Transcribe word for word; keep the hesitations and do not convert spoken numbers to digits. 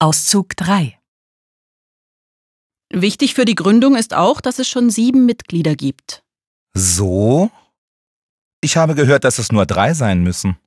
Auszug drei. Wichtig für die Gründung ist auch, dass es schon sieben Mitglieder gibt. So? Ich habe gehört, dass es nur drei sein müssen.